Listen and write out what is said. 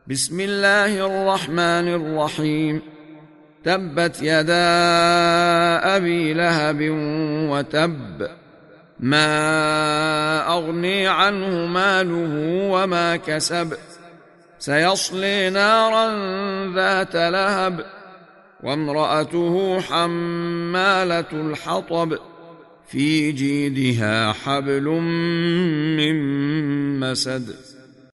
بسم الله الرحمن الرحيم. تبت يدا أبي لهب وتب، ما أغني عنه ماله وما كسب، سيصلي نارا ذات لهب، وامرأته حمالة الحطب، في جيدها حبل من مسد.